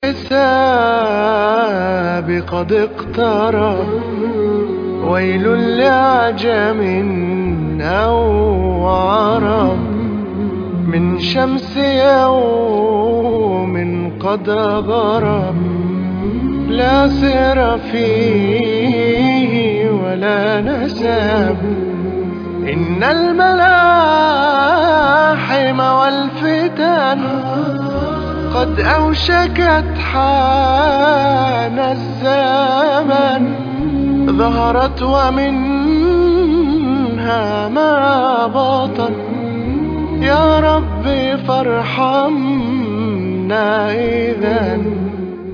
الحساب قد اقترب، ويل لعجم أو عرب من شمس يوم قد غرب، لا سر فيه ولا نسب. إن الملاحم والفتن قد أوشكت حان الزمن، ظهرت ومنها ما بطن. يا ربي فارحمنا إذن.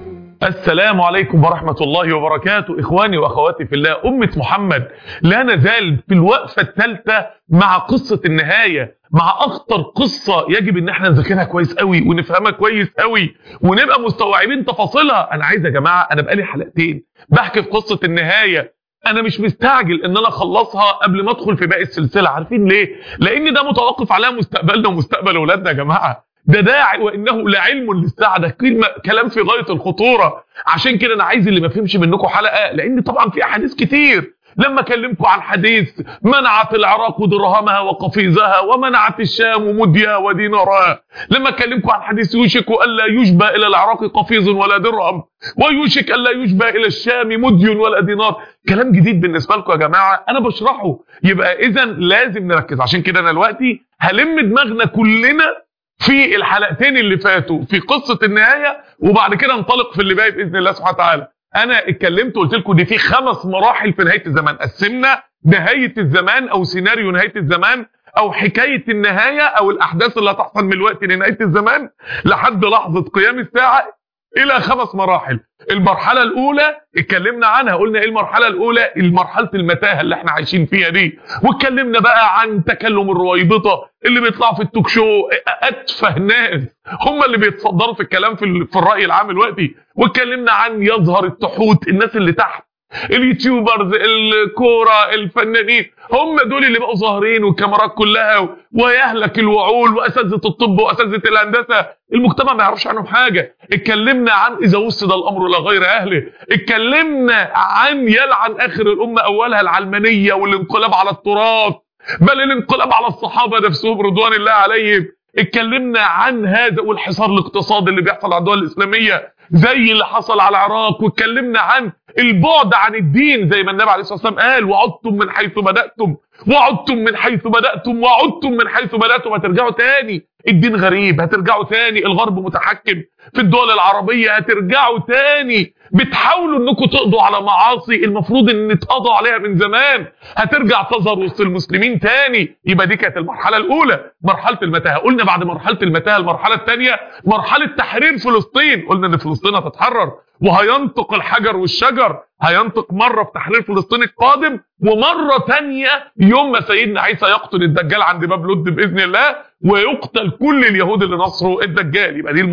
السلام عليكم ورحمة الله وبركاته. إخواني وأخواتي في الله، أمة محمد لا نزال في الوقفة الثالثة مع قصة النهاية، مع أخطر قصة يجب إن احنا نذاكرها كويس قوي ونفهمها كويس قوي ونبقى مستوعبين تفاصيلها. أنا عايز يا جماعة، أنا بقالي حلقتين بحكي في قصة النهاية، أنا مش مستعجل إن أنا أخلصها قبل ما أدخل في باقي السلسلة. عارفين ليه؟ لأن ده متوقف على مستقبلنا ومستقبل أولادنا يا جماعة. ده داعي وانه لعلم للساعه، ده كلام في غايه الخطوره. عشان كده انا عايز اللي ما فهمش منكم حلقه، لان طبعا في احاديث كتير. لما اكلمكم عن حديث منعت العراق درهمها وقفيزها ومنعت الشام مديا ودينارها، لما اكلمكم عن حديث يوشك الا يشبى الى العراق قفيز ولا درهم، ويوشك الا يشبى الى الشام مدي ولا دينار، كلام جديد بالنسبه لكم يا جماعه انا بشرحه. يبقى اذا لازم نركز. عشان كده انا دلوقتي هلم دماغنا كلنا في الحلقتين اللي فاتوا في قصة النهاية، وبعد كده انطلق في اللي باقي بإذن الله سبحانه وتعالى. أنا اتكلمت وقلت لكم دي في 5 مراحل في نهاية الزمان. قسمنا نهاية الزمان أو سيناريو نهاية الزمان أو حكاية النهاية أو الأحداث اللي هتحصل من الوقت لنهاية الزمان لحد لحظة قيام الساعة إلى 5 مراحل. المرحلة الأولى اتكلمنا عنها، قلنا إيه المرحلة الأولى؟ المرحلة المتاهة اللي احنا عايشين فيها دي. واتكلمنا بقى عن تكلم الرويبضة اللي بيطلعوا في التوك شو، أتفه ناس هم اللي بيتصدروا في الكلام في الرأي العام دلوقتي. واتكلمنا عن يظهر التحوت، الناس اللي تحت، اليوتيوبرز، الكورة، الفنانين، هم دول اللي بقوا ظاهرين والكاميرات كلها، ويهلك الوعول وأساتذة الطب وأساتذة الهندسة، المجتمع ما يعرفش عنهم حاجة. اتكلمنا عن إذا وسد الأمر إلى غير أهله. اتكلمنا عن يلعن آخر الأمة أولها العلمانية والانقلاب على التراث، بل الانقلاب على الصحابة نفسهم رضوان الله عليهم. اتكلمنا عن هذا والحصار الاقتصادي اللي بيحصل على الدول الإسلامية زي اللي حصل على العراق. واتكلمنا عن البعد عن الدين زي ما النبي عليه الصلاة والسلام قال: وعدتم من حيث بدأتم وعدتم من حيث بدأتم وعدتم من حيث بدأتم. هترجعوا تاني، الدين غريب، هترجعوا تاني، الغرب متحكم في الدول العربية، هترجعوا تاني بتحاولوا انكم تقضوا على معاصي المفروض ان اتقضوا عليها من زمان، هترجع تظهر وسط المسلمين تاني. يبقى دي كانت المرحلة الأولى، مرحلة المتاهة. قلنا بعد مرحلة المتاهة المرحلة الثانية مرحلة تحرير فلسطين. قلنا ان فلسطين هتتحرر وهينطق الحجر والشجر، هينطق مرة في تحرير فلسطين القادم، ومرة تانية يوم ما سيدنا عيسى يقتل الدجال عند باب لد بإذن الله، ويقتل كل اليهود اللي نصروا الدجال. يبقى دي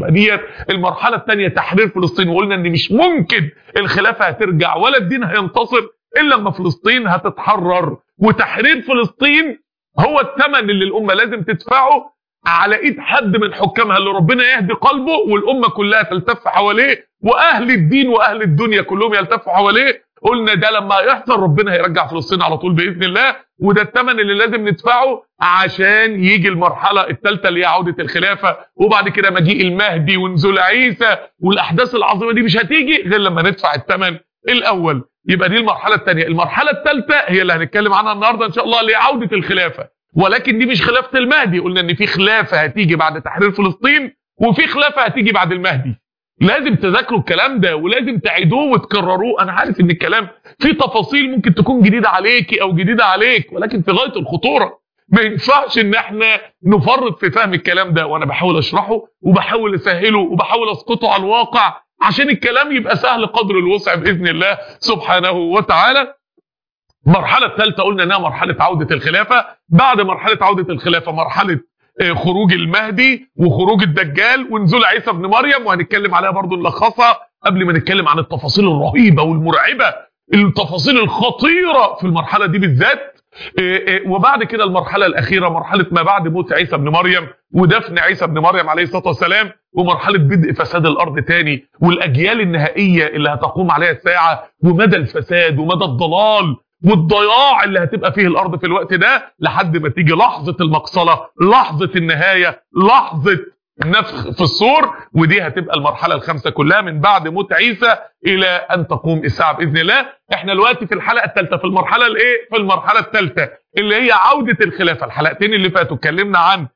المرحلة الثانية تحرير فلسطين. وقلنا ان مش ممكن الخلافة هترجع ولا الدين هينتصر الا لما فلسطين هتتحرر. وتحرير فلسطين هو الثمن اللي الأمة لازم تدفعه على ايد حد من حكامها اللي ربنا يهدي قلبه والأمة كلها تلتف حواليه، واهل الدين واهل الدنيا كلهم يلتفوا حواليه. قلنا ده لما يحصل ربنا هيرجع فلسطين على طول بإذن الله، وده الثمن اللي لازم ندفعه عشان يجي المرحلة الثالثة اللي هي عودة الخلافة، وبعد كده مجيء المهدي ونزول عيسى، والأحداث العظيمة دي مش هتيجي غير لما ندفع الثمن الأول. يبقى دي المرحلة الثانية. المرحلة الثالثة هي اللي هنتكلم عنها النهاردة إن شاء الله، اللي هي عودة الخلافة. ولكن دي مش خلافة المهدي، قلنا ان في خلافة هتيجي بعد تحرير فلسطين وفي خلافة هتيجي بعد المهدي. لازم تذاكروا الكلام ده ولازم تعيدوه وتكرروه. انا عارف ان الكلام فيه تفاصيل ممكن تكون جديدة عليكي او جديدة عليك، ولكن في غاية الخطورة. ما ينفعش ان احنا نفرط في فهم الكلام ده، وانا بحاول اشرحه وبحاول اسهله وبحاول اسقطه على الواقع عشان الكلام يبقى سهل قدر الوسع بإذن الله سبحانه وتعالى. المرحلة الثالثة قلنا انها مرحلة عودة الخلافة. بعد مرحلة عودة الخلافة مرحلة خروج المهدي وخروج الدجال ونزول عيسى ابن مريم، وهنتكلم عليها برضو نلخصها قبل ما نتكلم عن التفاصيل الرهيبة والمرعبة، التفاصيل الخطيرة في المرحلة دي بالذات. وبعد كده المرحله الاخيره مرحله ما بعد موت عيسى ابن مريم ودفن عيسى ابن مريم عليه الصلاه والسلام، ومرحله بدء فساد الارض تاني، والاجيال النهائيه اللي هتقوم عليها الساعه، ومدى الفساد ومدى الضلال والضياع اللي هتبقى فيه الارض في الوقت ده، لحد ما تيجي لحظه المقصله، لحظه النهايه، لحظه نفخ في الصور. ودي هتبقى المرحله الخامسه كلها من بعد موت عيسى الى ان تقوم الساعه باذن الله. احنا دلوقتي في الحلقه الثالثه، في المرحله الايه، في المرحله الثالثه اللي هي عوده الخلافه. الحلقتين اللي فاتوا اتكلمنا عن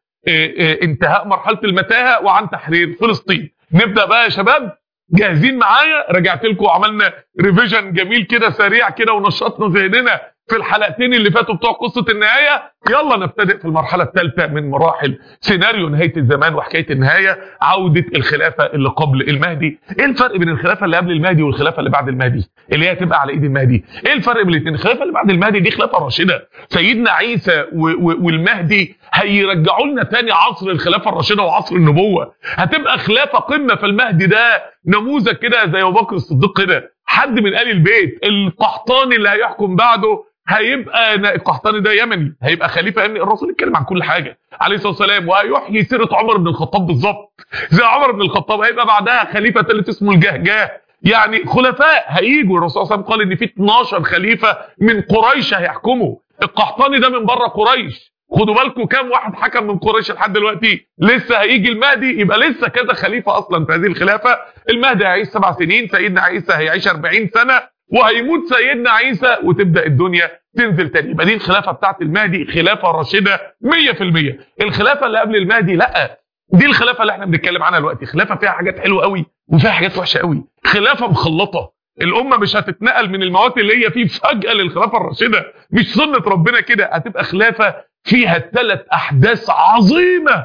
انتهاء مرحله المتاهه وعن تحرير فلسطين. نبدا بقى يا شباب، جاهزين معايا؟ رجعت لكم وعملنا ريفيجن جميل كده سريع كده ونشطنا ذهننا في الحلقتين اللي فاتوا بتوع قصه النهايه. يلا نبتدئ في المرحله الثالثه من مراحل سيناريو نهايه الزمان وحكايه النهايه، عوده الخلافه اللي قبل المهدي. ايه الفرق بين الخلافه اللي قبل المهدي والخلافه اللي بعد المهدي اللي هي هتبقى على ايد المهدي؟ ايه الفرق بين الاثنين؟ الخلافه اللي بعد المهدي دي خلافه راشده، سيدنا عيسى والمهدي هيرجعوا لنا تاني عصر الخلافه الراشده وعصر النبوه. هتبقى خلافه قمه، فالمهدي ده نموذج كده زي ابو بكر الصديق كده، حد من آل البيت. القحطاني اللي هيحكم بعده هيبقى القحطاني ده يمني، هيبقى خليفه يمني. الرسول اتكلم عن كل حاجه عليه الصلاه والسلام، وهيحيي سيره عمر بن الخطاب بالظبط زي عمر بن الخطاب. هيبقى بعدها خليفه ثالث اسمه الجهجاه. يعني خلفاء هيجوا. الرسول صلى الله عليه وسلم قال ان في 12 خليفه من قريش هيحكموا. القحطاني ده من بره قريش. خدوا بالكم كام واحد حكم من قريش لحد دلوقتي؟ لسه هيجي المهدي، يبقى لسه كذا خليفه اصلا في هذه الخلافه. المهدي هيعيش 7 سنين، سيدنا عيسى هيعيش 40 سنه، وهيموت سيدنا عيسى وتبدا الدنيا تنزل تاني. يبقى دي الخلافه بتاعت المهدي، خلافه راشده 100%. الخلافه اللي قبل المهدي لا، دي الخلافه اللي احنا بنتكلم عنها دلوقتي، خلافه فيها حاجات حلوه قوي وفيها حاجات وحشه قوي، خلافه مخلطه. الامه مش هتتنقل من المواد اللي هي فيه فجاه للخلافه الراشده، مش سنه ربنا كده. هتبقى خلافه فيها 3 احداث عظيمه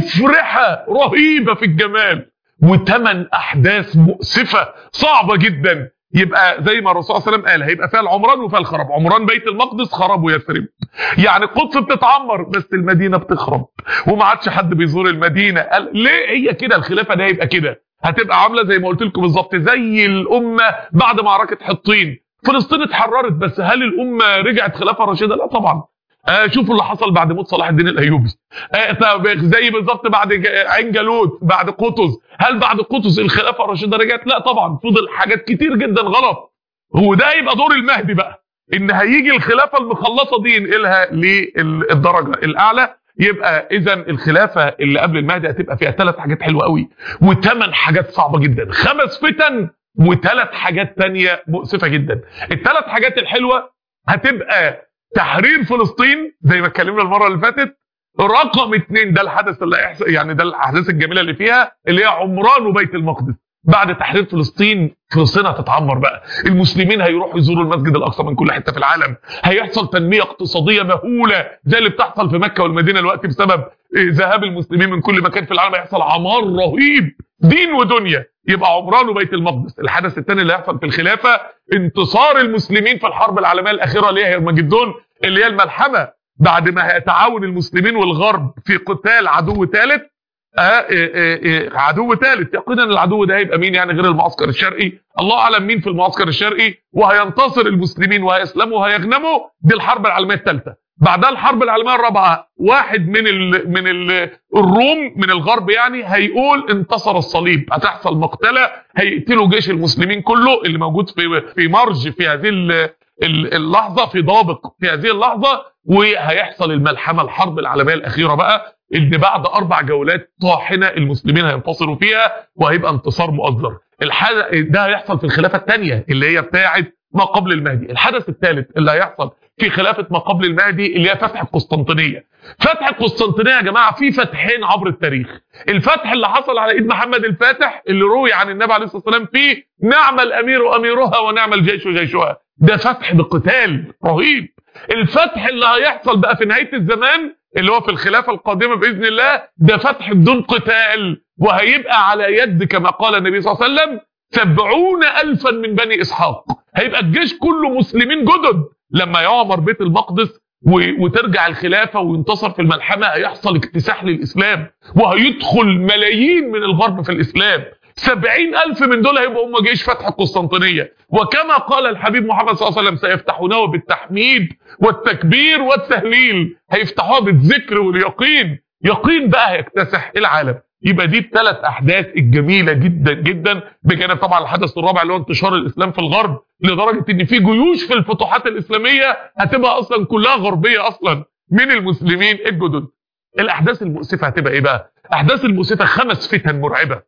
مفرحه رهيبه في الجمال، و8 احداث مؤسفه صعبه جدا. يبقى زي ما الرسول صلى الله عليه وسلم قال، هيبقى فيها العمران وفيها الخراب. عمران بيت المقدس، خراب ويثرب. يعني القدس بتتعمر بس المدينه بتخرب وما عادش حد بيزور المدينه. قال ليه؟ هي كده الخلافه دي هيبقى كده، هتبقى عامله زي ما قلت لكم بالظبط، زي الامه بعد معركه حطين. فلسطين اتحررت، بس هل الامه رجعت خلافه راشده؟ لا طبعا. شوفوا اللي حصل بعد موت صلاح الدين الايوبي. زي بالظبط بعد عين جالوت، بعد قطز. هل بعد قطز الخلافه الراشده رجعت؟ لا طبعا، فضل حاجات كتير جدا غلط. هو ده يبقى دور المهدي بقى، ان هيجي الخلافه المخلصه دي ينقلها للدرجه الاعلى. يبقى اذا الخلافه اللي قبل المهدي هتبقى فيها 3 حاجات حلوه قوي و8 حاجات صعبه جدا، 5 فتن و3 حاجات تانية مؤسفه جدا. ال3 حاجات الحلوه هتبقى تحرير فلسطين زي ما اتكلمنا المره اللي فاتت. رقم 2 ده الحدث اللي هيحصل، يعني ده الاحداث الجميله اللي فيها، اللي هي عمران وبيت المقدس. بعد تحرير فلسطين هتتعمر بقى، المسلمين هيروحوا يزوروا المسجد الاقصى من كل حته في العالم، هيحصل تنميه اقتصاديه مهوله زي اللي بتحصل في مكه والمدينه دلوقتي بسبب ذهاب المسلمين من كل مكان في العالم. هيحصل عمار رهيب دين ودنيا. يبقى عمران وبيت المقدس. الحدث الثاني اللي هيحصل في الخلافه انتصار المسلمين في الحرب العالميه الاخيره اللي هي هرمجدون، اللي هي الملحمه بعد ما هيتعاون المسلمين والغرب في قتال عدو ثالث. عدو ثالث، يقينا العدو ده هيبقى مين يعني غير المعسكر الشرقي؟ الله اعلم مين في المعسكر الشرقي. وهينتصر المسلمين وهيسلموا وهيغنموا. دي الحرب العالميه الثالثه. بعدها الحرب العالميه الرابعه، واحد من الروم من الغرب يعني هيقول انتصر الصليب، هتحصل مقتله، هيقتلوا جيش المسلمين كله اللي موجود في مرج في هذه اللحظه، في ضابق في هذه اللحظه. وهيحصل الملحمه، الحرب العالميه الاخيره بقى، اللي بعد 4 جولات طاحنه المسلمين هينتصروا فيها، وهيبقى انتصار مؤزر. ده هيحصل في الخلافه الثانيه اللي هي بتاعه ما قبل المهدي. الحدث الثالث اللي هيحصل في خلافه ما قبل المهدي اللي هي فتح القسطنطينيه. فتح القسطنطينيه يا جماعه في فتحين عبر التاريخ. الفتح اللي حصل على ايد محمد الفاتح اللي روي عن النبي عليه الصلاه والسلام فيه نعم الامير اميرها ونعم الجيش جيشها، ده فتح بقتال رهيب. الفتح اللي هيحصل بقى في نهايه الزمان اللي هو في الخلافه القادمه باذن الله، ده فتح بدون قتال، وهيبقى على يد كما قال النبي صلى الله عليه وسلم 70,000 من بني اسحاق. هيبقى الجيش كله مسلمين جدد. لما يعمر بيت المقدس وترجع الخلافه وينتصر في الملحمه، هيحصل اكتساح للاسلام، وهيدخل ملايين من الغرب في الاسلام. 70,000 من دول هيبقوا هم جيش فتح القسطنطينية. وكما قال الحبيب محمد صلى الله عليه وسلم سيفتحونه بالتحميد والتكبير والتهليل، هيفتحوها بالذكر واليقين، يقين بقى هيكتسح العالم. يبقى دي الثلاث احداث الجميله جدا جدا، بجانب طبعا الحدث الرابع اللي هو انتشار الاسلام في الغرب، لدرجه ان في جيوش في الفتوحات الاسلاميه هتبقى اصلا كلها غربيه اصلا من المسلمين الجدد. الاحداث المؤسفه هتبقى ايه بقى؟ احداث المؤسفه 5 فتن مرعبه.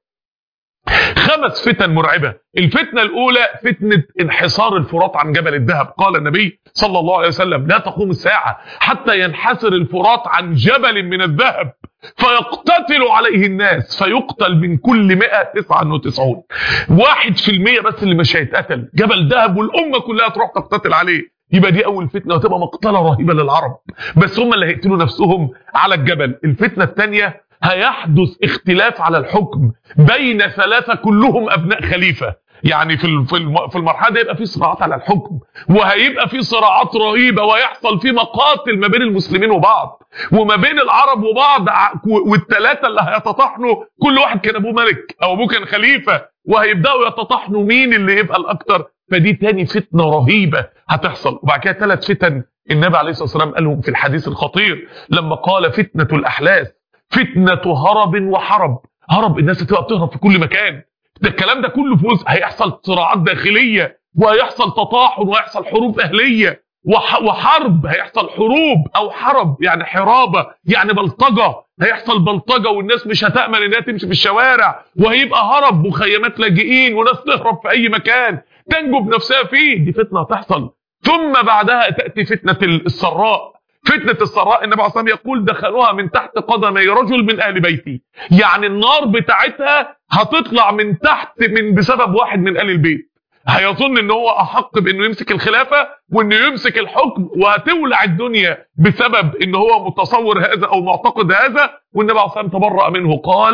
5 فتن مرعبه. الفتنه الاولى فتنه انحسار الفرات عن جبل الذهب. قال النبي صلى الله عليه وسلم: لا تقوم الساعه حتى ينحسر الفرات عن جبل من الذهب فيقتتل عليه الناس، فيقتل من كل 199 1% بس اللي مش هيتقتل، جبل ذهب والامه كلها تروح تقتتل عليه. يبقى دي اول فتنه، وتبقى مقتله رهيبه للعرب، بس هم اللي هيقتلوا نفسهم على الجبل. الفتنه الثانيه هيحدث اختلاف على الحكم بين 3 كلهم ابناء خليفه. يعني في المرحله دي يبقى في صراعات على الحكم، وهيبقى في صراعات رهيبه، ويحصل في مقاتل ما بين المسلمين وبعض، وما بين العرب وبعض، والثلاثه اللي هيتطحنوا كل واحد كان ابوه ملك او ابوه كان خليفه، وهيبداوا يتطحنوا مين اللي يبقى الاكثر. فدي تاني فتنه رهيبه هتحصل. وبعد كده 3 فتن النبي عليه الصلاه والسلام قالهم في الحديث الخطير لما قال: فتنه الاحلاس، فتنه هرب وحرب. هرب، الناس هتبقى بتهرب في كل مكان. ده الكلام ده كله فوز، هيحصل صراعات داخليه، وهيحصل تطاحن، وهيحصل حروب اهليه، وحرب، هيحصل حروب او حرب يعني حرابه يعني بلطجه، هيحصل بلطجه والناس مش هتامن انها تمشي في الشوارع، وهيبقى هرب مخيمات لاجئين وناس تهرب في اي مكان تنجو بنفسها فيه. دي فتنه هتحصل. ثم بعدها تاتي فتنه السراء. فتنة السراء النبي عليه الصلاة والسلام يقول: دخلوها من تحت قدمي رجل من أهل بيتي. يعني النار بتاعتها هتطلع من تحت بسبب واحد من أهل البيت، هيظن ان هو احق بانه يمسك الخلافة وانه يمسك الحكم، وهتولع الدنيا بسبب ان هو متصور هذا او معتقد هذا. والنبي عليه الصلاة والسلام تبرأ منه، قال: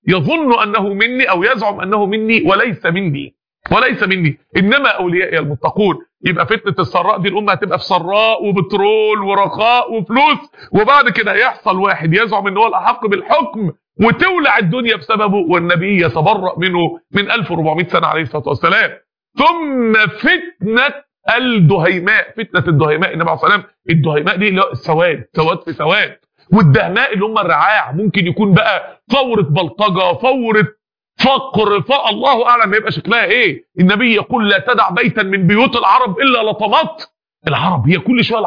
يظن انه مني او يزعم انه مني وليس مني، وليس مني، انما اوليائي المتقون. يبقى فتنه السراء دي الامه هتبقى في سراء وبترول ورخاء وفلوس، وبعد كده يحصل واحد يزعم ان هو الاحق بالحكم وتولع الدنيا بسببه، والنبي يتبرأ منه من 1400 سنه عليه الصلاه والسلام. ثم فتنه الدهيماء. فتنه الدهيماء النبي عليه الصلاه والسلام، الدهيماء دي اللي هو السواد، سواد في سواد، والدهماء اللي هم الرعاع، ممكن يكون بقى ثوره بلطجه، ثوره فقر، الله اعلم هيبقى شكلها ايه. النبي يقول: لا تدع بيتا من بيوت العرب الا لطمت. العرب هي كل شويه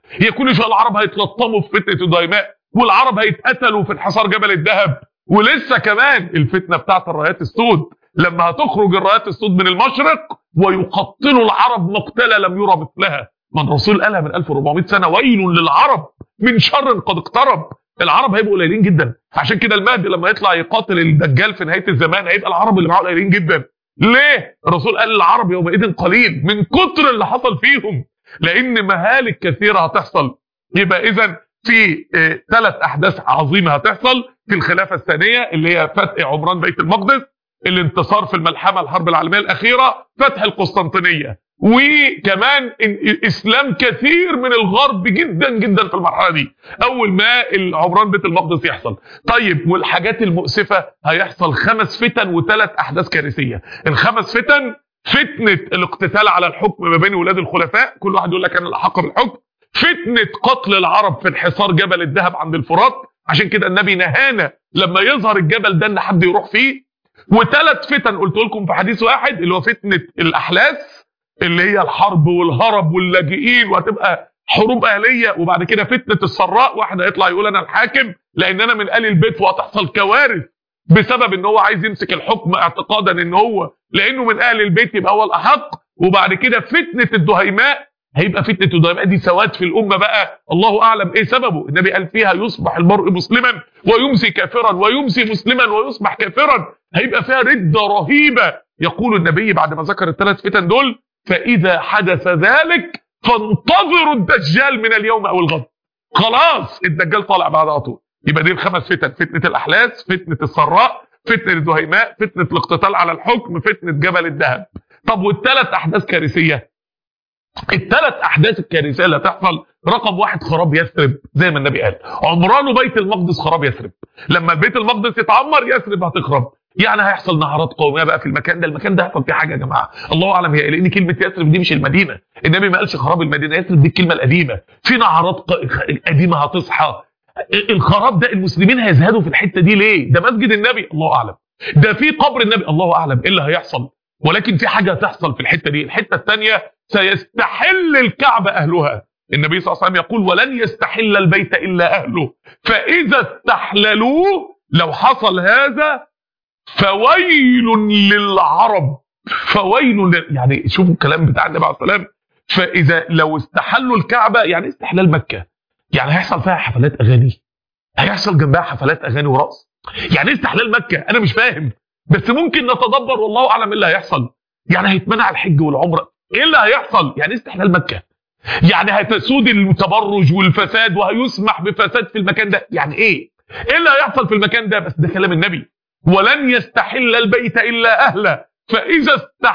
العرب هيتلطموا في فتنه الدهيماء، والعرب هيتقتلوا في انحسار جبل الذهب. ولسه كمان الفتنه بتاعت الرايات السود، لما هتخرج الرايات السود من المشرق ويقتلوا العرب مقتله لم يرى مثلها. من الرسول قالها من 1400 سنه: ويل للعرب من شر قد اقترب. العرب هيبقوا قليلين جدا، عشان كده المهدي لما يطلع يقاتل الدجال في نهايه الزمان هيبقى العرب اللي معاه قليلين جدا. ليه؟ الرسول قال: العرب يومئذ قليل، من كتر اللي حصل فيهم، لان مهالك كثيره هتحصل. يبقى اذا في 3 احداث عظيمه هتحصل في الخلافه الثانيه، اللي هي فتح عمران بيت المقدس، الانتصار في الملحمه الحرب العالميه الاخيره، فتح القسطنطينيه، وكمان اسلام كثير من الغرب جدا جدا في المرحله دي اول ما عمران بيت المقدس يحصل. طيب، والحاجات المؤسفه هيحصل 5 فتن و3 احداث كارثيه. ال5 فتن: فتنه الاقتتال على الحكم ما بين ولاد الخلفاء، كل واحد يقول لك انا الاحق بالحكم. فتنه قتل العرب في انحسار جبل الذهب عند الفرات، عشان كده النبي نهانا لما يظهر الجبل ده ان حد يروح فيه. و3 فتن قلت لكم في حديث واحد، اللي هو فتنه الاحلاس اللي هي الحرب والهرب واللاجئين، وهتبقى حروب اهليه. وبعد كده فتنه السراء، واحد هيطلع يقول انا الحاكم لان انا من ال البيت، وهتحصل كوارث بسبب ان هو عايز يمسك الحكم اعتقادا ان هو لانه من اهل البيت يبقى هو الاحق. وبعد كده فتنه الدهيماء، هيبقى فتنه الدهيماء دي سواد في الامه بقى، الله اعلم ايه سببه. النبي قال فيها: يصبح المرء مسلما ويمسي كافرا، ويمسي مسلما ويصبح كافرا. هيبقى فيها رده رهيبه. يقول النبي بعد ما ذكر ال3 فتن دول: فاذا حدث ذلك فانتظروا الدجال من اليوم او الغد. خلاص الدجال طالع بعد على طول. يبقى دي ال5 فتن: فتنه الاحلاس، فتنه السراء، فتنه الدهيماء، فتنه الاقتتال على الحكم، فتنه جبل الذهب. طب وال3 احداث كارثيه؟ ال3 احداث الكارثيه اللي هتحصل: رقم 1 خراب يثرب، زي ما النبي قال: عمران بيت المقدس خراب يثرب. لما البيت المقدس يتعمر يثرب هتخرب. يعني هيحصل نهارات قوميه بقى في المكان ده. المكان ده هيحصل فيه حاجه يا جماعه الله اعلم هي، لان كلمه يثرب دي مش المدينه، النبي ما قالش خراب المدينه، يثرب دي الكلمه القديمه. في نهارات قديمه هتصحى. الخراب ده المسلمين هيزهدوا في الحته دي ليه؟ ده مسجد النبي الله اعلم، ده في قبر النبي الله اعلم ايه اللي هيحصل، ولكن في حاجه هتحصل في الحته دي. الحته الثانيه سيستحل الكعبه اهلها. النبي صلى الله عليه وسلم يقول ولن يستحل البيت الا اهله، فاذا استحللوه لو حصل هذا فويل للعرب، يعني شوفوا الكلام بتاع النبي عليه الصلاه والسلام. فاذا لو استحلوا الكعبه يعني استحلال مكه، يعني هيحصل فيها حفلات اغاني، هيحصل جنبها حفلات اغاني ورقص. يعني ايه استحلال مكه؟ انا مش فاهم، بس ممكن نتدبر والله اعلم ايه اللي هيحصل. يعني هيتمنع الحج والعمره، ايه اللي هيحصل؟ يعني استحلال مكه يعني هتسود التبرج والفساد وهيسمح بفساد في المكان ده. يعني ايه اللي هيحصل في المكان ده؟ بس ده كلام النبي، ولن يستحل البيت الا اهله فاذا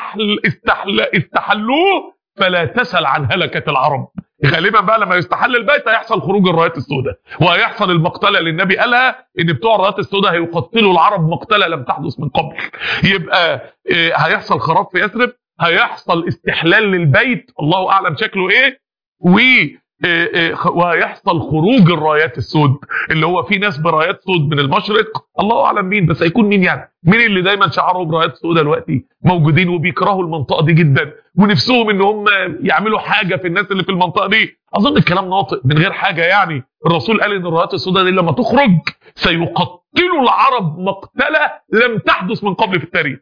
استحلوه فلا تسل عن هلكه العرب. غالبا بقى لما يستحل البيت هيحصل خروج الرايات السوداء، وهيحصل المقتله اللي النبي قالها ان بتوع الرايات السوداء هيقتلوا العرب مقتله لم تحدث من قبل. يبقى هيحصل خراب في يثرب، هيحصل استحلال للبيت الله اعلم شكله ايه، وهيحصل خروج الرايات السود اللي هو في ناس برايات سود من المشرق الله اعلم مين، بس هيكون مين يعني؟ مين اللي دايما شعرهم برايات سوداء دلوقتي موجودين وبيكرهوا المنطقه دي جدا ونفسهم ان هم يعملوا حاجه في الناس اللي في المنطقه دي؟ اظن الكلام ناطق من غير حاجه يعني. الرسول قال ان الرايات السوداء دي لما تخرج سيقتلوا العرب مقتله لم تحدث من قبل في التاريخ.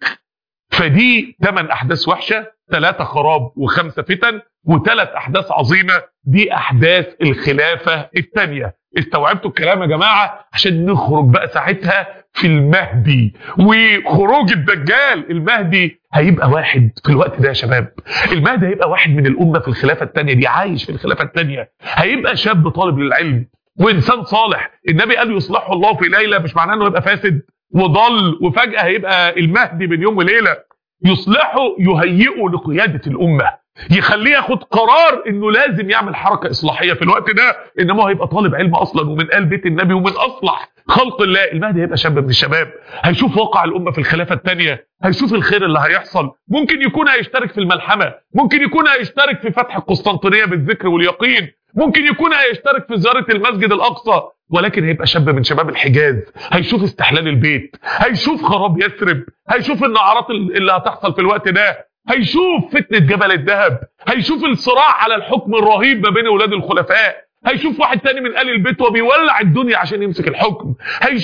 فدي 8 احداث وحشه، 3 خراب و5 فتن و3 احداث عظيمه. دي احداث الخلافه الثانيه. استوعبتوا الكلام يا جماعه؟ عشان نخرج بقى ساعتها في المهدي وخروج الدجال. المهدي هيبقى واحد في الوقت ده يا شباب، المهدي هيبقى واحد من الامه في الخلافه الثانيه دي، عايش في الخلافه الثانيه، هيبقى شاب طالب للعلم وانسان صالح. النبي قال يصلحه الله في ليله، مش معناه انه يبقى فاسد وضل وفجاه هيبقى المهدي بين يوم وليله. يصلحه يهيئه لقياده الامه، يخليه ياخد قرار انه لازم يعمل حركه اصلاحيه في الوقت ده، انما هو هيبقى طالب علم اصلا ومن آل بيت النبي ومن اصلح خلق الله. المهدي هيبقى شاب من الشباب، هيشوف واقع الامه في الخلافه الثانيه، هيشوف الخير اللي هيحصل، ممكن يكون هيشترك في الملحمه، ممكن يكون هيشترك في فتح القسطنطينيه بالذكر واليقين، ممكن يكون هيشترك في زياره المسجد الاقصى، ولكن هيبقى شاب من شباب الحجاز، هيشوف استحلال البيت، هيشوف خراب يثرب، هيشوف النعرات اللي هتحصل في الوقت ده، هيشوف فتنة جبل الذهب، هيشوف الصراع على الحكم الرهيب ما بين اولاد الخلفاء، هيشوف واحد تاني من آل البيت وبيولع الدنيا عشان يمسك الحكم،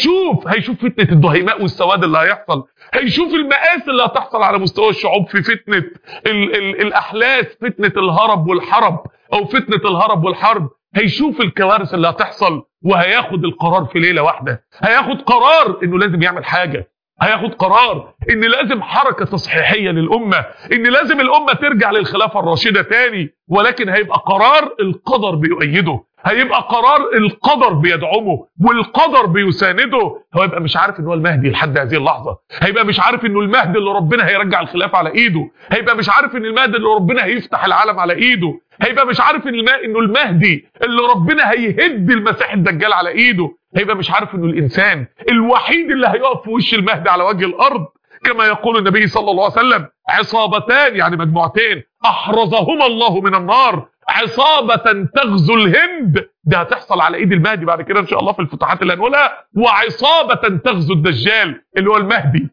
هيشوف فتنة الدهيماء والسواد اللي هيحصل، هيشوف المآسي اللي هتحصل على مستوى الشعوب في فتنة الأحلاس، فتنة الهرب والحرب أو فتنة الهرب والحرب، هيشوف الكوارث اللي هتحصل، وهياخد القرار في ليلة واحدة. هياخد قرار انه لازم يعمل حاجة، هياخد قرار ان لازم حركة تصحيحية للأمة، ان لازم الأمة ترجع للخلافة الراشدة تاني، ولكن هيبقى قرار القدر بيؤيده، هيبقى قرار القدر بيدعمه والقدر بيسانده. هو يبقى مش عارف ان هو المهدي لحد هذه اللحظة، هيبقى مش عارف انه المهدي اللي ربنا هيرجع الخلافة على ايده، هيبقى مش عارف ان المهدي اللي ربنا هيفتح العالم على ايده، هيبقى مش عارف انه المهدي اللي ربنا هيهد المسيح الدجال على ايده، هيبقى مش عارف انه الانسان الوحيد اللي هيقف في وش المهدي على وجه الارض. كما يقول النبي صلى الله عليه وسلم عصابتان، يعني مجموعتين، احرزهما الله من النار، عصابة تغزو الهند، ده هتحصل على ايد المهدي بعد كده ان شاء الله في الفتوحات اللي هنقولها، وعصابة تغزو الدجال اللي هو المهدي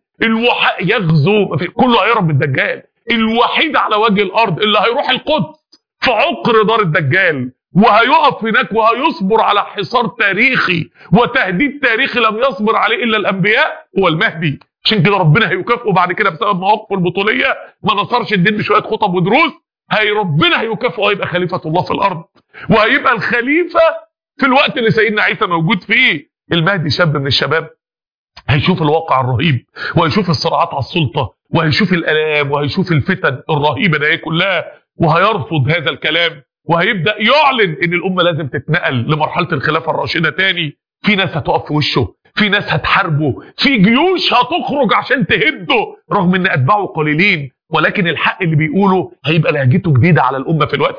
يغزو كله هيهرب من الدجال، الوحيد على وجه الارض اللي هيروح القدس في عقر دار الدجال وهيقف هناك وهيصبر على حصار تاريخي وتهديد تاريخي لم يصبر عليه الا الانبياء، هو المهدي. عشان كده ربنا هيكافئه بعد كده بسبب مواقفه البطوليه، ما نصرش الدين بشويه خطب ودروس، ربنا هيكافئه، هيبقى خليفه الله في الارض، وهيبقى الخليفه في الوقت اللي سيدنا عيسى موجود فيه. المهدي شاب من الشباب، هيشوف الواقع الرهيب، وهيشوف الصراعات على السلطه، وهيشوف الالام، وهيشوف الفتن الرهيبه دي كلها، وهيرفض هذا الكلام، وهيبدا يعلن ان الامه لازم تتنقل لمرحله الخلافه الراشده تاني. في ناس هتقف في وشه، في ناس هتحاربه، في جيوش هتخرج عشان تهده رغم ان اتباعه قليلين، ولكن الحق اللي بيقوله هيبقى لهجته جديده على الامه في الوقت ده.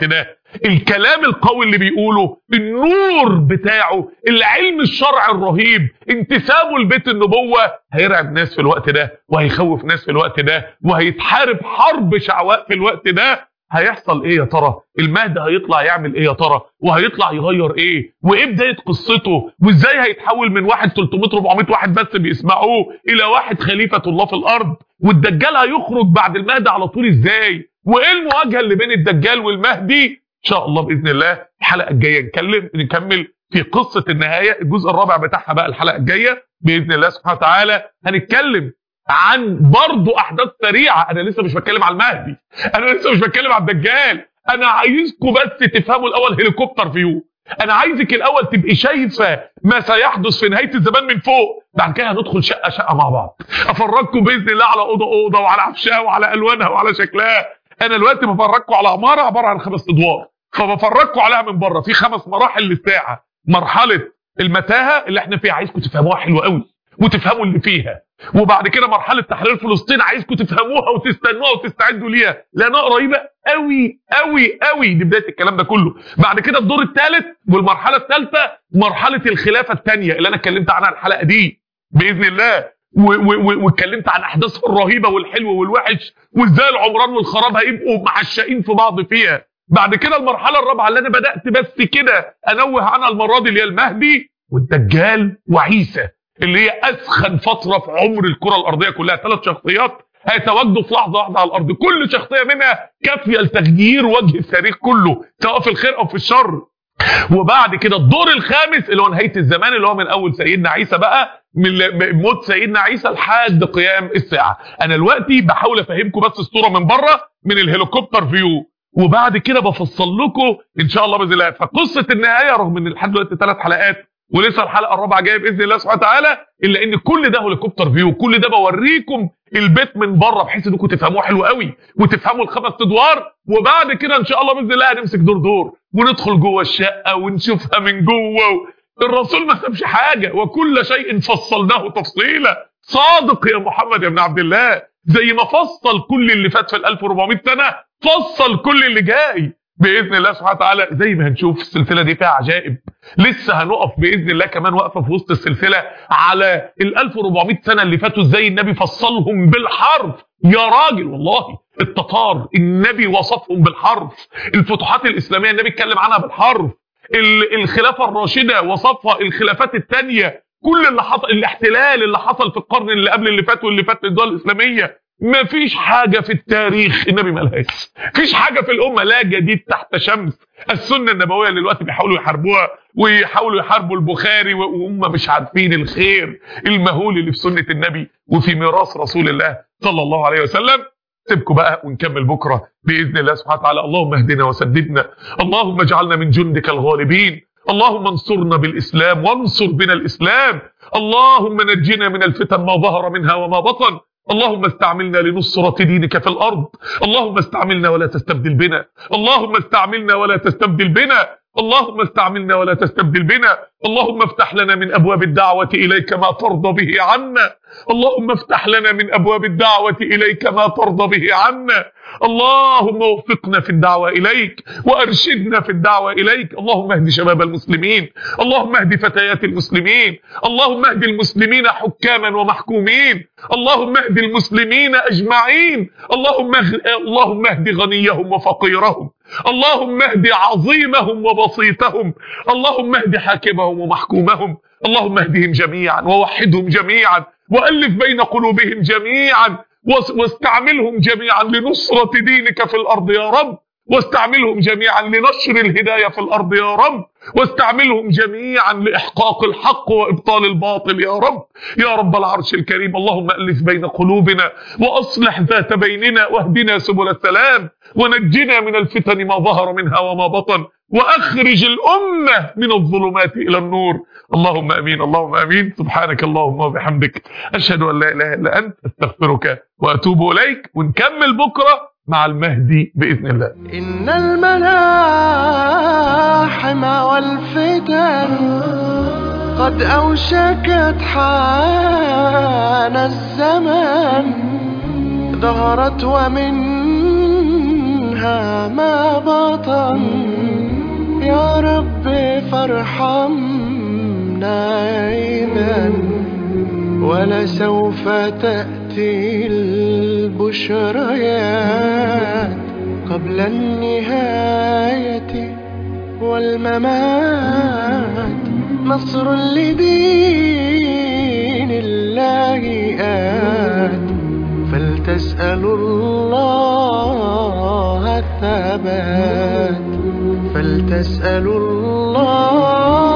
الكلام القوي اللي بيقوله، النور بتاعه، العلم الشرعي الرهيب، انتسابه لبيت النبوة، هيرعب ناس في الوقت ده، وهيخوف ناس في الوقت ده، وهيتحارب حرب شعواء في الوقت ده. هيحصل ايه يا ترى؟ المهدي هيطلع يعمل ايه يا ترى؟ وهيطلع يغير ايه؟ وايه بدايه قصته؟ وازاي هيتحول من واحد 300 400 واحد بس بيسمعوه الى واحد خليفه الله في الارض؟ والدجال هيخرج بعد المهدي على طول ازاي؟ وايه المواجهه اللي بين الدجال والمهدي؟ ان شاء الله باذن الله الحلقه الجايه نكمل في قصه النهايه، الجزء الرابع بتاعها بقى الحلقه الجايه باذن الله سبحانه وتعالى. هنتكلم عن برضه احداث سريعه. انا لسه مش بتكلم على المهدي، انا لسه مش بتكلم على الدجال، انا عايزكم بس تفهموا الاول هليكوبتر فيو. انا عايزك الاول تبقي شايفه ما سيحدث في نهايه الزمان من فوق، بعد كده هندخل شقه شقه مع بعض، افرجكم باذن الله على اوضه اوضه وعلى عفشها وعلى الوانها وعلى شكلها. انا دلوقتي بفرجكم على عماره عباره عن 5 ادوار، فبفرجكم عليها من بره في 5 مراحل للساعه. مرحله المتاهه اللي احنا فيها عايزكم تفهموها حلو قوي وتفهموا اللي فيها، وبعد كده مرحله تحرير فلسطين عايزكم تفهموها وتستنوها وتستعدوا ليها لانها قريبه قوي قوي قوي. دي بدايه الكلام ده كله. بعد كده الدور الثالث والمرحله الثالثه مرحله الخلافه الثانيه اللي انا اتكلمت عنها الحلقه دي باذن الله، واتكلمت عن احداثها الرهيبه والحلو والوحش، وازاي العمران والخراب هيبقوا معشقين في بعض فيها. بعد كده المرحله الرابعه اللي انا بدات بس كده انوه عنها المره دي اللي هي المهدي والدجال وعيسى، اللي هي اسخن فتره في عمر الكره الارضيه كلها. 3 شخصيات هيتواجدوا في لحظه واحده على الارض، كل شخصيه منها كافيه لتغيير وجه التاريخ كله سواء في الخير او في الشر. وبعد كده الدور الخامس اللي هو نهايه الزمان، اللي هو من اول سيدنا عيسى بقى، من موت سيدنا عيسى لحد قيام الساعه. انا دلوقتي بحاول افهمكم بس الصوره من بره من الهليكوبتر فيو، وبعد كده بفصل لكم ان شاء الله باذن الله. فقصه النهايه رغم ان لحد دلوقتي 3 حلقات ولسه الحلقه الرابعه جايه باذن الله سبحانه وتعالى، الا ان كل ده هليكوبتر فيو، كل ده بوريكم البيت من بره بحيث انكم تفهموه حلو قوي وتفهموا ال5 ادوار. وبعد كده ان شاء الله باذن الله هنمسك دور دور وندخل جوه الشقه ونشوفها من جوه. الرسول ما سابش حاجه، وكل شيء فصلناه تفصيلا. صادق يا محمد يا ابن عبد الله، زي ما فصل كل اللي فات في ال1400 سنه فصل كل اللي جاي باذن الله سبحانه وتعالى. زي ما هنشوف السلسله دي فيها عجائب، لسه هنقف باذن الله كمان وقفه في وسط السلسله على ال1400 سنه اللي فاتوا ازاي النبي فصلهم بالحرف. يا راجل والله التتار النبي وصفهم بالحرف، الفتوحات الاسلاميه النبي اتكلم عنها بالحرف، الخلافه الراشده وصفها، الخلافات الثانيه، كل اللي حصل، الاحتلال اللي حصل في القرن اللي قبل اللي فات واللي فات للدول الاسلاميه. ما فيش حاجة في التاريخ النبي ما لهاش، فيش حاجة في الأمة لا جديد تحت شمس. السنة النبوية اللي دلوقتي بيحاولوا يحاربوها ويحاولوا يحاربوا البخاري وهم مش عارفين الخير المهول اللي في سنة النبي وفي ميراث رسول الله صلى الله عليه وسلم. سيبكم بقى ونكمل بكرة بإذن الله سبحانه وتعالى. اللهم اهدنا وسددنا، اللهم اجعلنا من جندك الغالبين، اللهم انصرنا بالإسلام وانصر بنا الإسلام، اللهم نجنا من الفتن ما ظهر منها وما بطن، اللهم استعملنا لنصرة دينك في الأرض، اللهم استعملنا ولا تستبدل بنا، اللهم استعملنا ولا تستبدل بنا، اللهم استعملنا ولا تستبدل بنا، اللهم افتح لنا من أبواب الدعوة إليك ما ترضى به عنا، اللهم افتح لنا من أبواب الدعوة إليك ما ترضى به عنا، اللهم وفقنا في الدعوة إليك وأرشدنا في الدعوة إليك، اللهم اهد شباب المسلمين، اللهم اهد فتيات المسلمين، اللهم اهد المسلمين حكاما ومحكومين، اللهم اهد المسلمين أجمعين، اللهم اهد غنيهم وفقيرهم، اللهم اهد عظيمهم وبسيطهم، اللهم اهد حاكمهم ومحكومهم، اللهم اهدهم جميعا ووحدهم جميعا وألف بين قلوبهم جميعا واستعملهم جميعا لنصرة دينك في الأرض يا رب، واستعملهم جميعا لنشر الهداية في الأرض يا رب، واستعملهم جميعا لإحقاق الحق وإبطال الباطل يا رب، يا رب العرش الكريم. اللهم ألف بين قلوبنا وأصلح ذات بيننا واهدنا سبل السلام ونجنا من الفتن ما ظهر منها وما بطن وأخرج الأمة من الظلمات إلى النور. اللهم أمين، اللهم أمين. سبحانك اللهم وبحمدك أشهد أن لا إله إلا أنت أستغفرك وأتوب إليك. ونكمل بكرة مع المهدي بإذن الله. إن الملاحم والفتن قد أوشكت حان الزمان، ظهرت ومنها ما بطن يا رب فارحمنا إذا، ولسوف تأتي البشريات قبل النهاية والممات. نصر لدين الله آت، فلتسألوا الله الثبات، فلتسألوا الله